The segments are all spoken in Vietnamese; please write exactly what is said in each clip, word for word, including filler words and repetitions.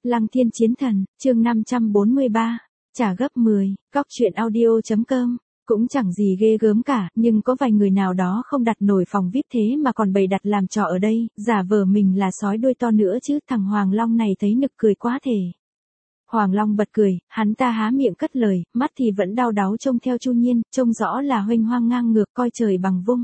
Lăng Thiên Chiến Thần, chương năm trăm bốn mươi ba, trả gấp mười, cóc truyện audio chấm com. Cũng chẳng gì ghê gớm cả, nhưng có vài người nào đó không đặt nổi phòng vi ai pi thế mà còn bày đặt làm trò ở đây, giả vờ mình là sói đuôi to nữa chứ, thằng Hoàng Long này thấy nực cười quá thể. Hoàng Long bật cười, hắn ta há miệng cất lời, mắt thì vẫn đau đáu trông theo Chu Nhiên, trông rõ là huênh hoang ngang ngược coi trời bằng vung.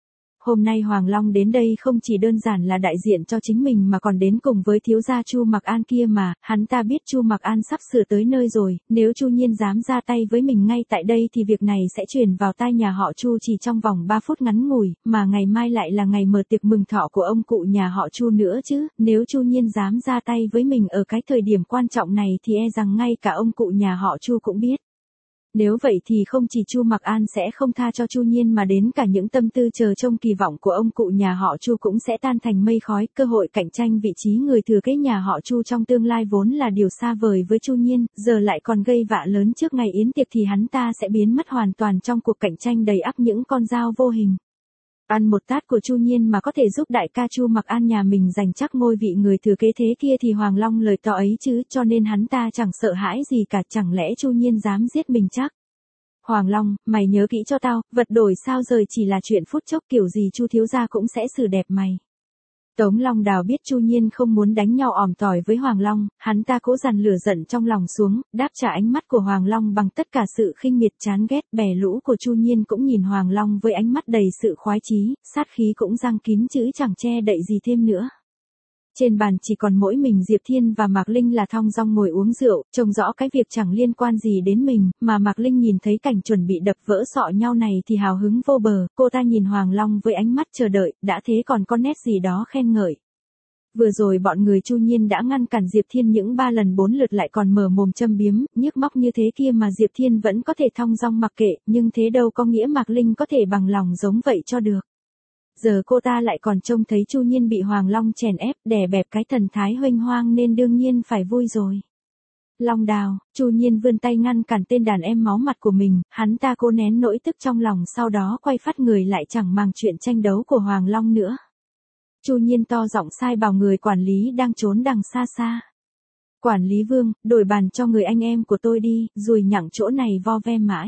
Hôm nay Hoàng Long đến đây không chỉ đơn giản là đại diện cho chính mình mà còn đến cùng với thiếu gia Chu Mặc An kia mà, hắn ta biết Chu Mặc An sắp sửa tới nơi rồi, nếu Chu Nhiên dám ra tay với mình ngay tại đây thì việc này sẽ truyền vào tai nhà họ Chu chỉ trong vòng ba phút ngắn ngủi, mà ngày mai lại là ngày mở tiệc mừng thọ của ông cụ nhà họ Chu nữa chứ, nếu Chu Nhiên dám ra tay với mình ở cái thời điểm quan trọng này thì e rằng ngay cả ông cụ nhà họ Chu cũng biết. Nếu vậy thì không chỉ Chu Mặc An sẽ không tha cho Chu Nhiên mà đến cả những tâm tư chờ trông kỳ vọng của ông cụ nhà họ Chu cũng sẽ tan thành mây khói, cơ hội cạnh tranh vị trí người thừa kế nhà họ Chu trong tương lai vốn là điều xa vời với Chu Nhiên, giờ lại còn gây vạ lớn trước ngày yến tiệc thì hắn ta sẽ biến mất hoàn toàn trong cuộc cạnh tranh đầy ắp những con dao vô hình. Ăn một tát của Chu Nhiên mà có thể giúp đại ca Chu Mặc An nhà mình giành chắc ngôi vị người thừa kế thế kia thì Hoàng Long lời to ấy chứ, cho nên hắn ta chẳng sợ hãi gì cả, chẳng lẽ Chu Nhiên dám giết mình chắc. Hoàng Long, mày nhớ kỹ cho tao, vật đổi sao rời chỉ là chuyện phút chốc, kiểu gì Chu thiếu gia cũng sẽ xử đẹp mày. Tống Long Đào biết Chu Nhiên không muốn đánh nhau òm tỏi với Hoàng Long, hắn ta cố dằn lửa giận trong lòng xuống, đáp trả ánh mắt của Hoàng Long bằng tất cả sự khinh miệt chán ghét. Bè lũ của Chu Nhiên cũng nhìn Hoàng Long với ánh mắt đầy sự khoái chí, sát khí cũng giăng kín chữ chẳng che đậy gì thêm nữa. Trên bàn chỉ còn mỗi mình Diệp Thiên và Mạc Linh là thong dong ngồi uống rượu, trông rõ cái việc chẳng liên quan gì đến mình, mà Mạc Linh nhìn thấy cảnh chuẩn bị đập vỡ sọ nhau này thì hào hứng vô bờ, cô ta nhìn Hoàng Long với ánh mắt chờ đợi, đã thế còn có nét gì đó khen ngợi. Vừa rồi bọn người Chu Nhiên đã ngăn cản Diệp Thiên những ba lần bốn lượt lại còn mở mồm châm biếm, nhức móc như thế kia mà Diệp Thiên vẫn có thể thong dong mặc kệ, nhưng thế đâu có nghĩa Mạc Linh có thể bằng lòng giống vậy cho được. Giờ cô ta lại còn trông thấy Chu Nhiên bị Hoàng Long chèn ép, đè bẹp cái thần thái huênh hoang nên đương nhiên phải vui rồi. Long Đào, Chu Nhiên vươn tay ngăn cản tên đàn em máu mặt của mình, hắn ta cố nén nỗi tức trong lòng sau đó quay phát người lại chẳng màng chuyện tranh đấu của Hoàng Long nữa. Chu Nhiên to giọng sai bảo người quản lý đang trốn đằng xa xa. Quản lý Vương, đổi bàn cho người anh em của tôi đi, rùi nhặng chỗ này vo ve mãi.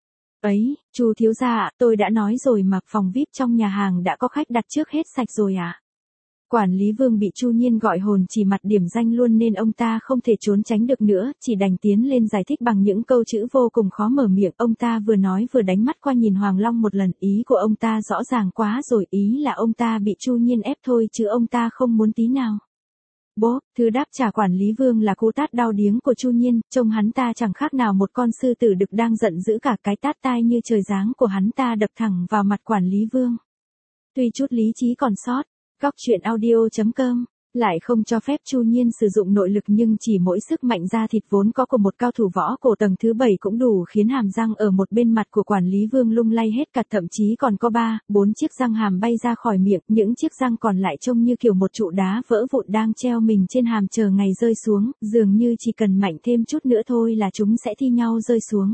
Ấy, Chu thiếu gia ạ, tôi đã nói rồi mà, phòng vi ai pi trong nhà hàng đã có khách đặt trước hết sạch rồi ạ. À? Quản lý Vương bị Chu Nhiên gọi hồn chỉ mặt điểm danh luôn nên ông ta không thể trốn tránh được nữa, chỉ đành tiến lên giải thích bằng những câu chữ vô cùng khó mở miệng. Ông ta vừa nói vừa đánh mắt qua nhìn Hoàng Long một lần, ý của ông ta rõ ràng quá rồi, ý là ông ta bị Chu Nhiên ép thôi chứ ông ta không muốn tí nào. Bố, thứ đáp trả quản lý Vương là cú tát đau điếng của Chu Nhiên, trông hắn ta chẳng khác nào một con sư tử đực đang giận dữ cả, cái tát tai như trời giáng của hắn ta đập thẳng vào mặt quản lý Vương. Tuy chút lý trí còn sót, cóc truyện audio chấm com lại không cho phép Chu Nhiên sử dụng nội lực, nhưng chỉ mỗi sức mạnh da thịt vốn có của một cao thủ võ cổ tầng thứ bảy cũng đủ khiến hàm răng ở một bên mặt của quản lý Vương lung lay hết cả, thậm chí còn có ba, bốn chiếc răng hàm bay ra khỏi miệng, những chiếc răng còn lại trông như kiểu một trụ đá vỡ vụn đang treo mình trên hàm chờ ngày rơi xuống, dường như chỉ cần mạnh thêm chút nữa thôi là chúng sẽ thi nhau rơi xuống.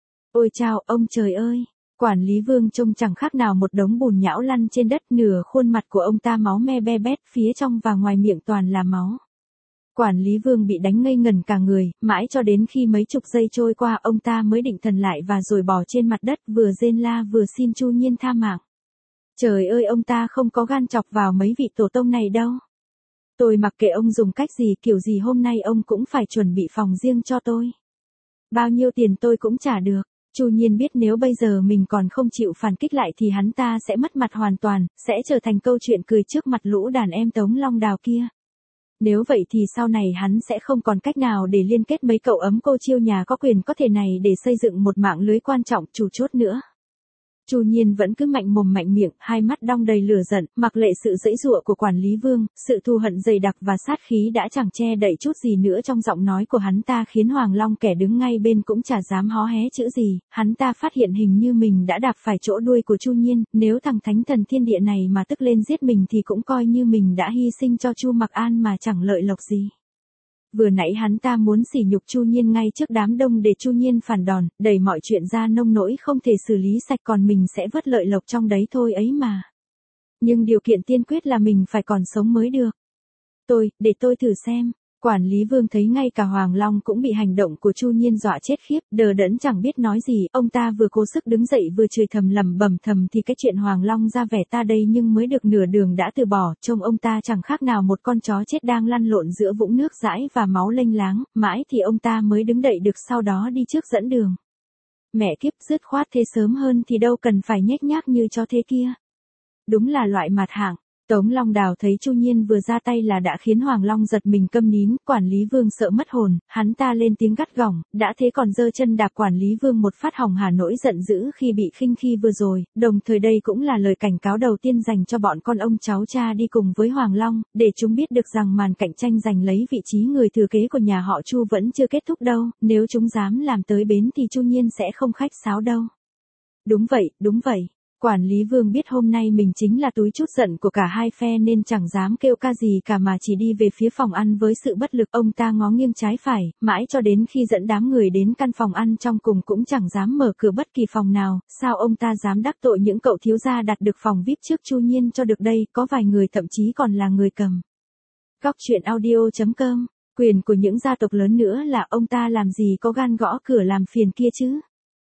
Ôi chao, ông trời ơi! Quản lý Vương trông chẳng khác nào một đống bùn nhão lăn trên đất, nửa khuôn mặt của ông ta máu me be bét, phía trong và ngoài miệng toàn là máu. Quản lý Vương bị đánh ngây ngần cả người, mãi cho đến khi mấy chục giây trôi qua ông ta mới định thần lại và rồi bò trên mặt đất vừa rên la vừa xin Chu Nhiên tha mạng. Trời ơi, ông ta không có gan chọc vào mấy vị tổ tông này đâu. Tôi mặc kệ ông dùng cách gì kiểu gì hôm nay ông cũng phải chuẩn bị phòng riêng cho tôi. Bao nhiêu tiền tôi cũng trả được. Chu Nhiên biết nếu bây giờ mình còn không chịu phản kích lại thì hắn ta sẽ mất mặt hoàn toàn, sẽ trở thành câu chuyện cười trước mặt lũ đàn em Tống Long Đào kia. Nếu vậy thì sau này hắn sẽ không còn cách nào để liên kết mấy cậu ấm cô chiêu nhà có quyền có thể này để xây dựng một mạng lưới quan trọng chủ chốt nữa. Chu Nhiên vẫn cứ mạnh mồm mạnh miệng, hai mắt đong đầy lửa giận, mặc lệ sự giãy giụa của quản lý Vương, sự thù hận dày đặc và sát khí đã chẳng che đậy chút gì nữa trong giọng nói của hắn ta, khiến Hoàng Long kẻ đứng ngay bên cũng chả dám hó hé chữ gì. Hắn ta phát hiện hình như mình đã đạp phải chỗ đuôi của Chu Nhiên, nếu thằng thánh thần thiên địa này mà tức lên giết mình thì cũng coi như mình đã hy sinh cho Chu Mặc An mà chẳng lợi lộc gì. Vừa nãy hắn ta muốn sỉ nhục Chu Nhiên ngay trước đám đông để Chu Nhiên phản đòn, đẩy mọi chuyện ra nông nỗi không thể xử lý sạch, còn mình sẽ vớt lợi lộc trong đấy thôi ấy mà. Nhưng điều kiện tiên quyết là mình phải còn sống mới được. Tôi, để tôi thử xem. Quản lý Vương thấy ngay cả Hoàng Long cũng bị hành động của Chu Nhiên dọa chết khiếp, đờ đẫn chẳng biết nói gì, ông ta vừa cố sức đứng dậy vừa chửi thầm lẩm bẩm thầm thì cái chuyện Hoàng Long ra vẻ ta đây nhưng mới được nửa đường đã từ bỏ, trông ông ta chẳng khác nào một con chó chết đang lăn lộn giữa vũng nước dãi và máu lênh láng, mãi thì ông ta mới đứng đậy được sau đó đi trước dẫn đường. Mẹ kiếp, dứt khoát thế sớm hơn thì đâu cần phải nhếch nhác như chó thế kia. Đúng là loại mặt hạng. Tống Long Đào thấy Chu Nhiên vừa ra tay là đã khiến Hoàng Long giật mình câm nín, Quản lý Vương sợ mất hồn, hắn ta lên tiếng gắt gỏng, đã thế còn giơ chân đạp Quản lý Vương một phát hỏng hà nỗi giận dữ khi bị khinh khi vừa rồi, đồng thời đây cũng là lời cảnh cáo đầu tiên dành cho bọn con ông cháu cha đi cùng với Hoàng Long, để chúng biết được rằng màn cạnh tranh giành lấy vị trí người thừa kế của nhà họ Chu vẫn chưa kết thúc đâu, nếu chúng dám làm tới bến thì Chu Nhiên sẽ không khách sáo đâu. Đúng vậy, đúng vậy. Quản lý Vương biết hôm nay mình chính là túi chút giận của cả hai phe nên chẳng dám kêu ca gì cả mà chỉ đi về phía phòng ăn với sự bất lực. Ông ta ngó nghiêng trái phải, mãi cho đến khi dẫn đám người đến căn phòng ăn trong cùng cũng chẳng dám mở cửa bất kỳ phòng nào. Sao ông ta dám đắc tội những cậu thiếu gia đặt được phòng vi ai pi trước Chu Nhiên cho được đây, có vài người thậm chí còn là người cầm. Góc truyện audio chấm com, quyền của những gia tộc lớn nữa là ông ta làm gì có gan gõ cửa làm phiền kia chứ.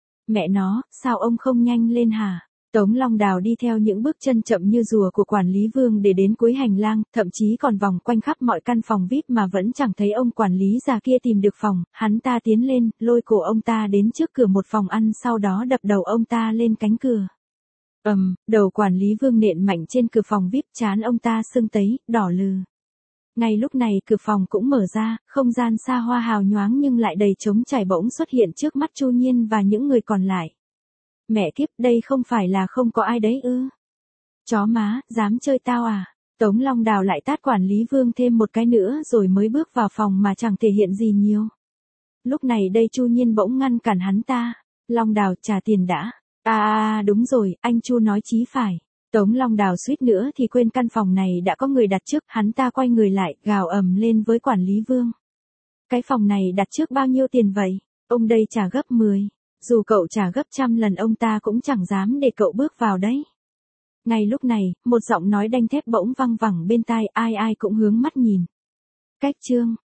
Mẹ nó, sao ông không nhanh lên hả? Tống Long Đào đi theo những bước chân chậm như rùa của Quản lý Vương để đến cuối hành lang, thậm chí còn vòng quanh khắp mọi căn phòng vi ai pi mà vẫn chẳng thấy ông quản lý già kia tìm được phòng, hắn ta tiến lên, lôi cổ ông ta đến trước cửa một phòng ăn sau đó đập đầu ông ta lên cánh cửa. Ầm, um, đầu Quản lý Vương nện mạnh trên cửa phòng vi ai pi, trán ông ta sưng tấy, đỏ lừ. Ngay lúc này cửa phòng cũng mở ra, không gian xa hoa hào nhoáng nhưng lại đầy trống trải bỗng xuất hiện trước mắt Chu Nhiên và những người còn lại. Mẹ kiếp, đây không phải là không có ai đấy ư? Chó má, dám chơi tao à? Tống Long Đào lại tát Quản lý Vương thêm một cái nữa rồi mới bước vào phòng mà chẳng thể hiện gì nhiều. Lúc này đây Chu Nhiên bỗng ngăn cản hắn ta. Long Đào, trả tiền đã. À, à đúng rồi, anh Chu nói chí phải. Tống Long Đào suýt nữa thì quên căn phòng này đã có người đặt trước, hắn ta quay người lại, gào ầm lên với Quản lý Vương. Cái phòng này đặt trước bao nhiêu tiền vậy? Ông đây trả gấp mười. Dù cậu trả gấp trăm lần ông ta cũng chẳng dám để cậu bước vào đấy. Ngay lúc này, một giọng nói đanh thép bỗng văng vẳng bên tai, ai ai cũng hướng mắt nhìn. Cách chương.